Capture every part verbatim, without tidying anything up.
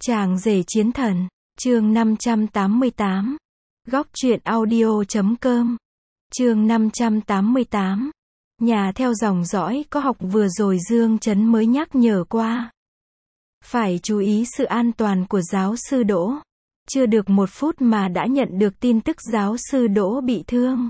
Chàng rể chiến thần, chương năm trăm tám mươi tám. Góc truyện audio chấm com. Chương năm trăm tám mươi tám. Nhà theo dòng dõi có học vừa rồi Dương Chấn mới nhắc nhở qua. Phải chú ý sự an toàn của giáo sư Đỗ. Chưa được một phút mà đã nhận được tin tức giáo sư Đỗ bị thương.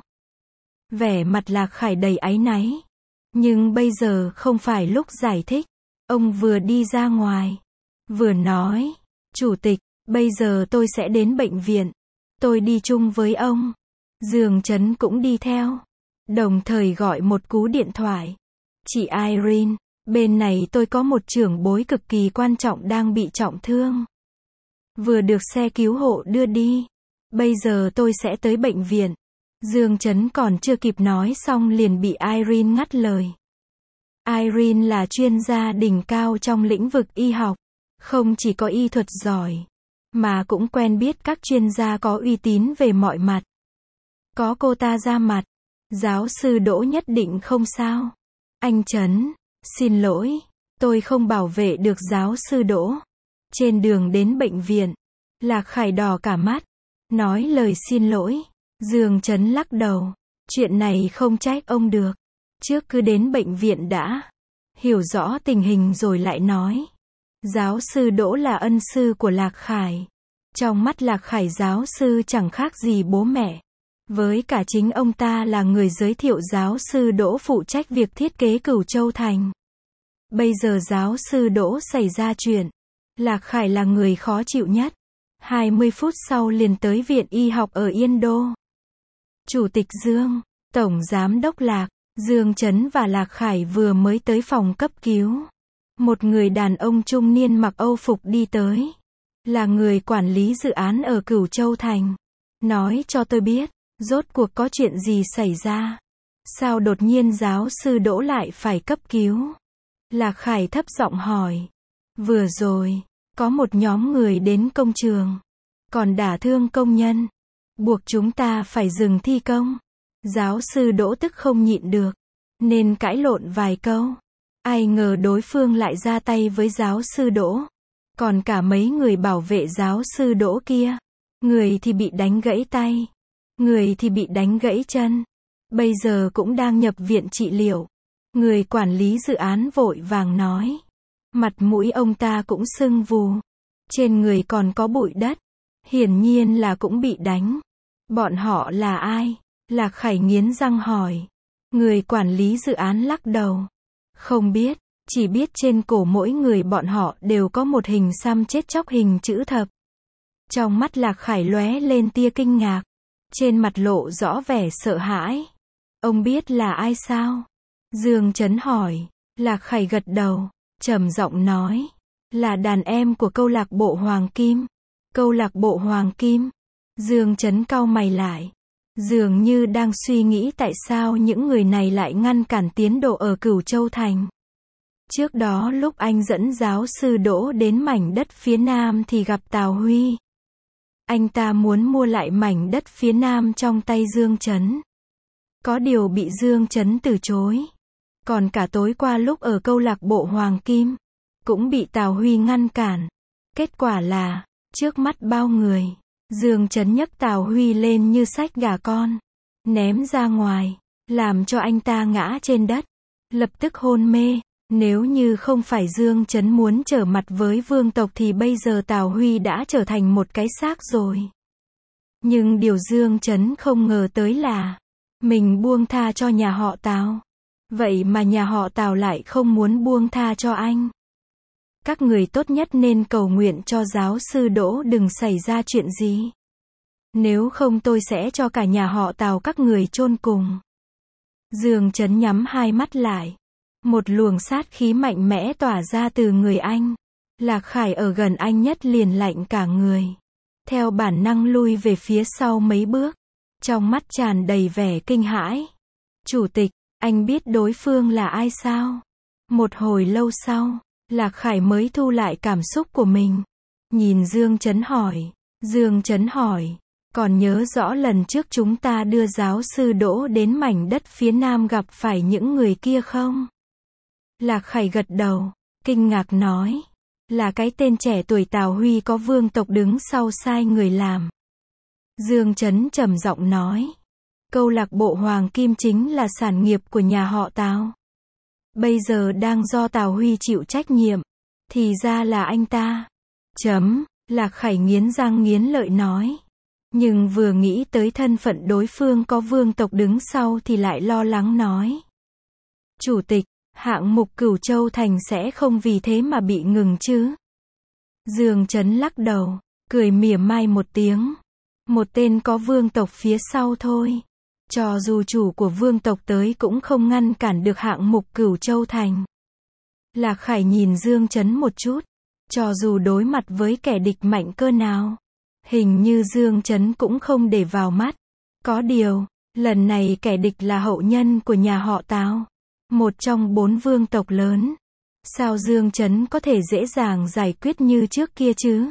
Vẻ mặt Lạc Khải đầy áy náy. Nhưng bây giờ không phải lúc giải thích. Ông vừa đi ra ngoài, vừa nói, Chủ tịch, bây giờ tôi sẽ đến bệnh viện. Tôi đi chung với ông. Dương Chấn cũng đi theo. Đồng thời gọi một cú điện thoại. Chị Irene, bên này tôi có một trưởng bối cực kỳ quan trọng đang bị trọng thương. Vừa được xe cứu hộ đưa đi. Bây giờ tôi sẽ tới bệnh viện. Dương Chấn còn chưa kịp nói xong liền bị Irene ngắt lời. Irene là chuyên gia đỉnh cao trong lĩnh vực y học. Không chỉ có y thuật giỏi, mà cũng quen biết các chuyên gia có uy tín về mọi mặt. Có cô ta ra mặt, giáo sư Đỗ nhất định không sao. Anh Chấn, xin lỗi, tôi không bảo vệ được giáo sư Đỗ. Trên đường đến bệnh viện, Lạc Khải đỏ cả mắt, nói lời xin lỗi. Dương Chấn lắc đầu, chuyện này không trách ông được. Trước cứ đến bệnh viện đã, hiểu rõ tình hình rồi lại nói. Giáo sư Đỗ là ân sư của Lạc Khải. Trong mắt Lạc Khải giáo sư chẳng khác gì bố mẹ. Với cả chính ông ta là người giới thiệu giáo sư Đỗ phụ trách việc thiết kế Cửu Châu Thành. Bây giờ giáo sư Đỗ xảy ra chuyện. Lạc Khải là người khó chịu nhất. hai mươi phút sau liền tới viện y học ở Yên Đô. Chủ tịch Dương, Tổng Giám đốc Lạc, Dương Chấn và Lạc Khải vừa mới tới phòng cấp cứu. Một người đàn ông trung niên mặc Âu phục đi tới. Là người quản lý dự án ở Cửu Châu Thành. Nói cho tôi biết, rốt cuộc có chuyện gì xảy ra. Sao đột nhiên giáo sư Đỗ lại phải cấp cứu? Lạc Khải thấp giọng hỏi. Vừa rồi, có một nhóm người đến công trường. Còn đả thương công nhân. Buộc chúng ta phải dừng thi công. Giáo sư Đỗ tức không nhịn được. Nên cãi lộn vài câu. Ai ngờ đối phương lại ra tay với giáo sư Đỗ. Còn cả mấy người bảo vệ giáo sư Đỗ kia. Người thì bị đánh gãy tay. Người thì bị đánh gãy chân. Bây giờ cũng đang nhập viện trị liệu. Người quản lý dự án vội vàng nói. Mặt mũi ông ta cũng sưng vù. Trên người còn có bụi đất. Hiển nhiên là cũng bị đánh. Bọn họ là ai? Lạc Khải nghiến răng hỏi. Người quản lý dự án lắc đầu. Không biết, chỉ biết trên cổ mỗi người bọn họ đều có một hình xăm chết chóc hình chữ thập. Trong mắt Lạc Khải lóe lên tia kinh ngạc. Trên mặt lộ rõ vẻ sợ hãi. Ông biết là ai sao? Dương Chấn hỏi. Lạc Khải gật đầu, trầm giọng nói. Là đàn em của câu lạc bộ Hoàng Kim. Câu lạc bộ Hoàng Kim. Dương Chấn cau mày lại. Dường như đang suy nghĩ tại sao những người này lại ngăn cản tiến độ ở Cửu Châu Thành. Trước đó lúc anh dẫn giáo sư Đỗ đến mảnh đất phía nam thì gặp Tào Huy. Anh ta muốn mua lại mảnh đất phía nam trong tay Dương Chấn. Có điều bị Dương Chấn từ chối. Còn cả tối qua lúc ở câu lạc bộ Hoàng Kim, cũng bị Tào Huy ngăn cản. Kết quả là, trước mắt bao người, Dương Chấn nhấc Tào Huy lên như xách gà con. Ném ra ngoài, làm cho anh ta ngã trên đất. Lập tức hôn mê. Nếu như không phải Dương Chấn muốn trở mặt với vương tộc thì bây giờ Tào Huy đã trở thành một cái xác rồi. Nhưng điều Dương Chấn không ngờ tới là, mình buông tha cho nhà họ Tào. Vậy mà nhà họ Tào lại không muốn buông tha cho anh. Các người tốt nhất nên cầu nguyện cho giáo sư Đỗ đừng xảy ra chuyện gì. Nếu không tôi sẽ cho cả nhà họ Tào các người chôn cùng. Dương Chấn nhắm hai mắt lại. Một luồng sát khí mạnh mẽ tỏa ra từ người anh. Lạc Khải ở gần anh nhất liền lạnh cả người. Theo bản năng lui về phía sau mấy bước. Trong mắt tràn đầy vẻ kinh hãi. Chủ tịch, anh biết đối phương là ai sao? Một hồi lâu sau, Lạc Khải mới thu lại cảm xúc của mình. Nhìn Dương Chấn hỏi. Dương Chấn hỏi. Còn nhớ rõ lần trước chúng ta đưa giáo sư Đỗ đến mảnh đất phía nam gặp phải những người kia không? Lạc Khải gật đầu, kinh ngạc nói. là cái tên trẻ tuổi Tào Huy có vương tộc đứng sau sai người làm. Dương Chấn trầm giọng nói. Câu lạc bộ Hoàng Kim chính là sản nghiệp của nhà họ Tào. Bây giờ đang do Tào Huy chịu trách nhiệm. Thì ra là anh ta. Chấm, Lạc Khải nghiến răng nghiến lợi nói. Nhưng vừa nghĩ tới thân phận đối phương có vương tộc đứng sau thì lại lo lắng nói. Chủ tịch, hạng mục Cửu Châu Thành sẽ không vì thế mà bị ngừng chứ? Dương Chấn lắc đầu, cười mỉa mai một tiếng. Một tên có vương tộc phía sau thôi. Cho dù chủ của vương tộc tới cũng không ngăn cản được hạng mục Cửu Châu Thành. Lạc Khải nhìn Dương Chấn một chút. Cho dù đối mặt với kẻ địch mạnh cơ nào, hình như Dương Chấn cũng không để vào mắt. Có điều, lần này kẻ địch là hậu nhân của nhà họ Tào, một trong bốn vương tộc lớn. Sao Dương Chấn có thể dễ dàng giải quyết như trước kia chứ?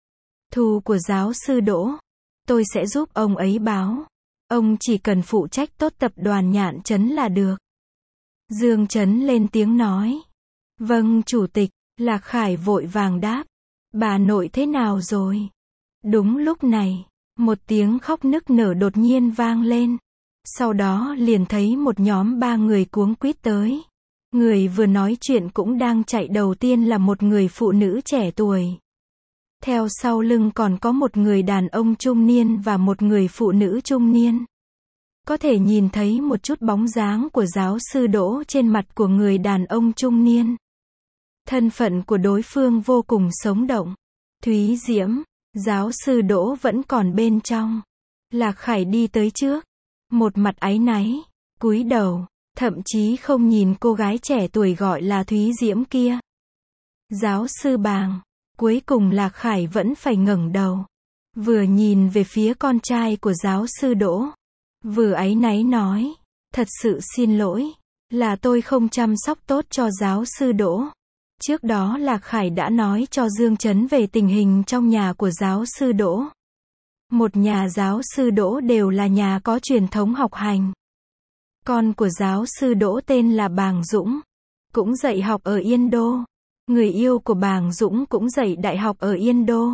Thù của giáo sư Đỗ, tôi sẽ giúp ông ấy báo. Ông chỉ cần phụ trách tốt tập đoàn Nhạn Trấn là được. Dương Chấn lên tiếng nói. Vâng chủ tịch. Lạc Khải vội vàng đáp. Bà nội thế nào rồi? Đúng lúc này, một tiếng khóc nức nở đột nhiên vang lên. Sau đó liền thấy một nhóm ba người cuống quýt tới. Người vừa nói chuyện cũng đang chạy đầu tiên là một người phụ nữ trẻ tuổi. Theo sau lưng còn có một người đàn ông trung niên và một người phụ nữ trung niên. Có thể nhìn thấy một chút bóng dáng của giáo sư Đỗ trên mặt của người đàn ông trung niên. Thân phận của đối phương vô cùng sống động. Thúy Diễm, giáo sư Đỗ vẫn còn bên trong. Lạc Khải đi tới trước, một mặt áy náy, cúi đầu, thậm chí không nhìn cô gái trẻ tuổi gọi là Thúy Diễm kia. Giáo sư Bàng, cuối cùng Lạc Khải vẫn phải ngẩng đầu, vừa nhìn về phía con trai của giáo sư Đỗ, vừa áy náy nói, thật sự xin lỗi, là tôi không chăm sóc tốt cho giáo sư Đỗ. Trước đó Lạc Khải đã nói cho Dương Chấn về tình hình trong nhà của giáo sư Đỗ. Một nhà giáo sư Đỗ đều là nhà có truyền thống học hành. Con của giáo sư Đỗ tên là Bàng Dũng, cũng dạy học ở Yên Đô. Người yêu của Bàng Dũng cũng dạy đại học ở Yên Đô.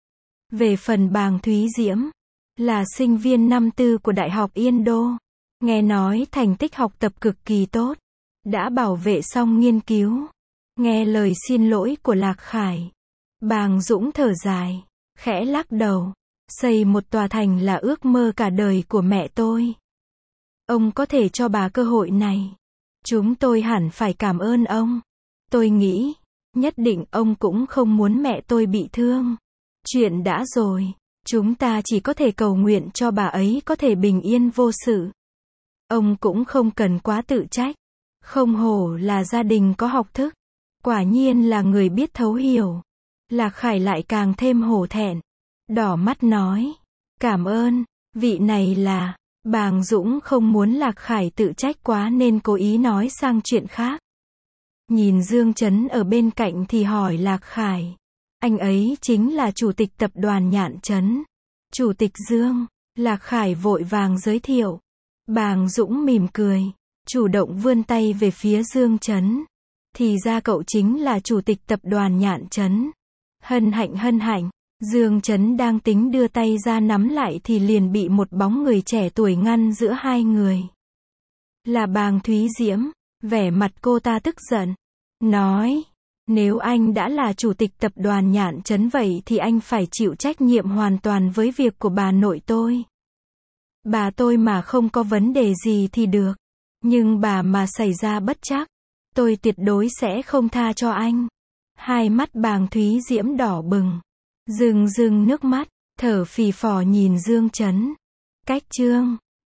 Về phần Bàng Thúy Diễm, là sinh viên năm tư của Đại học Yên Đô. Nghe nói thành tích học tập cực kỳ tốt, đã bảo vệ xong nghiên cứu. Nghe lời xin lỗi của Lạc Khải, Bàng Dũng thở dài, khẽ lắc đầu. Xây một tòa thành là ước mơ cả đời của mẹ tôi. Ông có thể cho bà cơ hội này. Chúng tôi hẳn phải cảm ơn ông. Tôi nghĩ, nhất định ông cũng không muốn mẹ tôi bị thương. Chuyện đã rồi, chúng ta chỉ có thể cầu nguyện cho bà ấy có thể bình yên vô sự. Ông cũng không cần quá tự trách. Không hổ là gia đình có học thức. Quả nhiên là người biết thấu hiểu. Lạc Khải lại càng thêm hổ thẹn. Đỏ mắt nói. Cảm ơn, vị này là... Bàng Dũng không muốn Lạc Khải tự trách quá nên cố ý nói sang chuyện khác. Nhìn Dương Chấn ở bên cạnh thì hỏi Lạc Khải. Anh ấy chính là chủ tịch tập đoàn Nhạn Trấn. Chủ tịch Dương. Lạc Khải vội vàng giới thiệu. Bàng Dũng mỉm cười, chủ động vươn tay về phía Dương Chấn. Thì ra cậu chính là chủ tịch tập đoàn Nhạn Trấn. Hân hạnh hân hạnh. Dương Chấn đang tính đưa tay ra nắm lại thì liền bị một bóng người trẻ tuổi ngăn giữa hai người. Là Bàng Thúy Diễm, vẻ mặt cô ta tức giận. Nói, nếu anh đã là chủ tịch tập đoàn Nhạn Trấn vậy thì anh phải chịu trách nhiệm hoàn toàn với việc của bà nội tôi. Bà tôi mà không có vấn đề gì thì được. Nhưng bà mà xảy ra bất trắc, tôi tuyệt đối sẽ không tha cho anh. Hai mắt Bàng Thúy Diễm đỏ bừng. Rưng rưng nước mắt, thở phì phò nhìn Dương Chấn. Cách chương